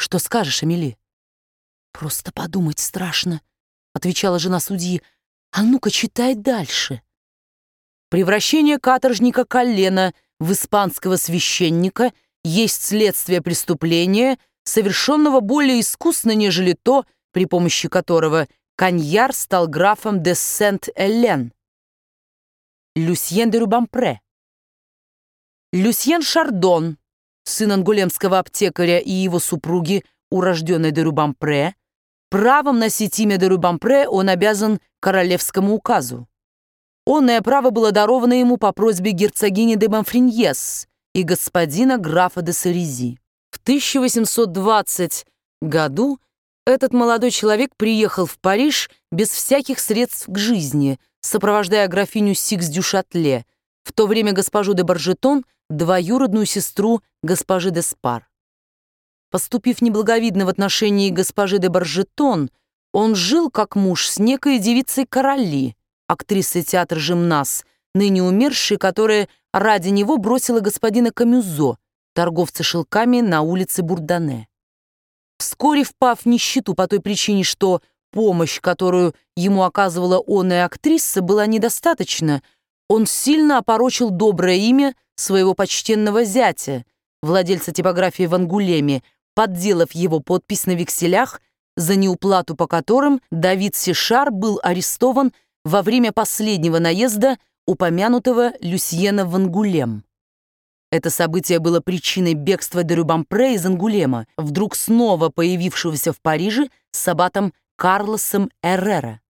«Что скажешь, Амели?» «Просто подумать страшно», — отвечала жена судьи. «А ну-ка, читай дальше». «Превращение каторжника Коллена в испанского священника есть следствие преступления, совершенного более искусно, нежели то, при помощи которого Каньяр стал графом де Сент-Элен. Люсьен де Рубампре. Люсьен Шардон, сын ангулемского аптекаря и его супруги, урожденной де Рубампре, правом носить имя де Рубампре он обязан королевскому указу. Онное право было даровано ему по просьбе герцогини де Монфриньес и господина графа де Сарези. В 1820 году этот молодой человек приехал в Париж без всяких средств к жизни, сопровождая графиню Сикс дю Шатле, в то время госпожу де Баржетон, двоюродную сестру госпожи де Спар. Поступив неблаговидно в отношении госпожи де Баржетон, он жил как муж с некой девицей Короли, актрисой театра «Жимнас», ныне умершей, которая ради него бросила господина Камюзо, торговца шелками на улице Бурдане. Вскоре впав в нищету по той причине, что помощь, которую ему оказывала оная актриса, была недостаточна, он сильно опорочил доброе имя своего почтенного зятя, владельца типографии в Ангулеме, подделав его подпись на векселях, за неуплату по которым Давид Сишар был арестован во время последнего наезда упомянутого Люсьена в Ангулем. Это событие было причиной бегства де Рубампре из Ангулема, вдруг снова появившегося в Париже с аббатом Карлосом Эррера.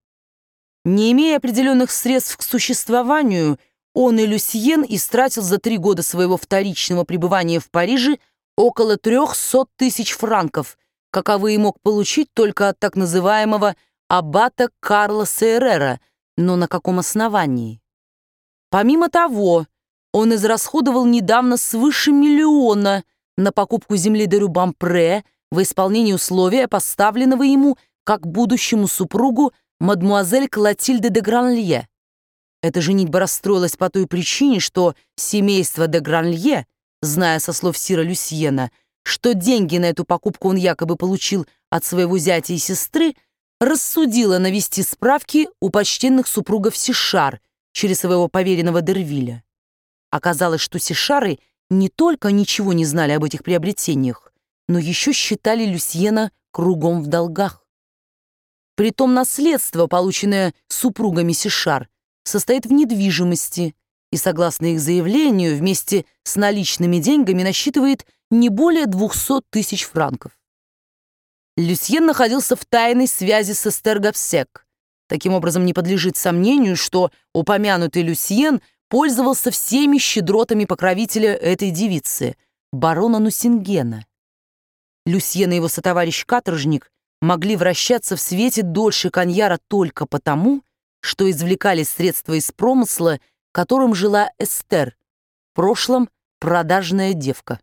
Не имея определенных средств к существованию, он и Люсьен истратил за 3 года своего вторичного пребывания в Париже около 300 тысяч франков, каковые мог получить только от так называемого аббата Карлоса Эррера, но на каком основании? Помимо того, он израсходовал недавно свыше 1 миллиона на покупку земли де Рубампре в исполнении условия, поставленного ему как будущему супругу мадмуазель Клотильды де Гранлье. Эта женитьба расстроилась по той причине, что семейство де Гранлье, зная со слов сира Люсьена, что деньги на эту покупку он якобы получил от своего зятя и сестры, рассудило навести справки у почтенных супругов Сишар через своего поверенного Дервиля. Оказалось, что Сишары не только ничего не знали об этих приобретениях, но еще считали Люсьена кругом в долгах. Притом наследство, полученное супругами Сишар, состоит в недвижимости и, согласно их заявлению, вместе с наличными деньгами насчитывает не более 200 тысяч франков. Люсьен находился в тайной связи с Эстер Гобсек. Таким образом, не подлежит сомнению, что упомянутый Люсьен пользовался всеми щедротами покровителя этой девицы, барона Нусингена. Люсьен и его сотоварищ-каторжник могли вращаться в свете дольше Каньяра только потому, что извлекали средства из промысла, которым жила Эстер, в прошлом продажная девка.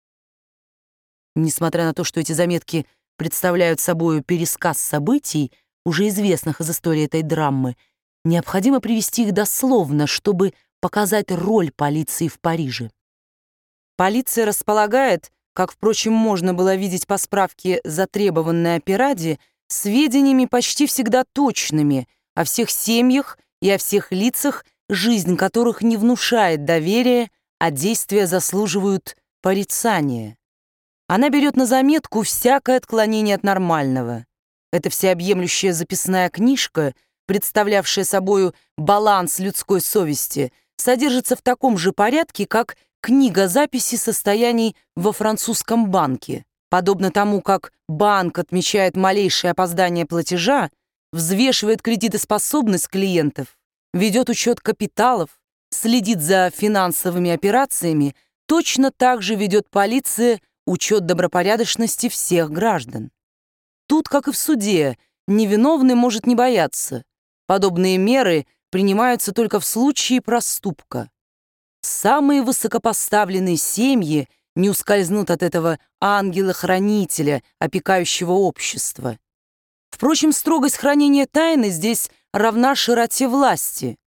Несмотря на то, что эти заметки представляют собой пересказ событий, уже известных из истории этой драмы, необходимо привести их дословно, чтобы показать роль полиции в Париже. Полиция располагает, как, впрочем, можно было видеть по справке, затребованной о Пираде, сведениями почти всегда точными о всех семьях и о всех лицах, жизнь которых не внушает доверия, а действия заслуживают порицания. Она берет на заметку всякое отклонение от нормального. Эта всеобъемлющая записная книжка, представлявшая собою баланс людской совести, содержится в таком же порядке, как книга записи состояний во французском банке. Подобно тому, как банк отмечает малейшее опоздание платежа, взвешивает кредитоспособность клиентов, ведет учет капиталов, следит за финансовыми операциями, точно так же ведет полиция учет добропорядочности всех граждан. Тут, как и в суде, невиновный может не бояться. Подобные меры принимаются только в случае проступка. Самые высокопоставленные семьи не ускользнут от этого ангела-хранителя, опекающего общество. Впрочем, строгость хранения тайны здесь равна широте власти.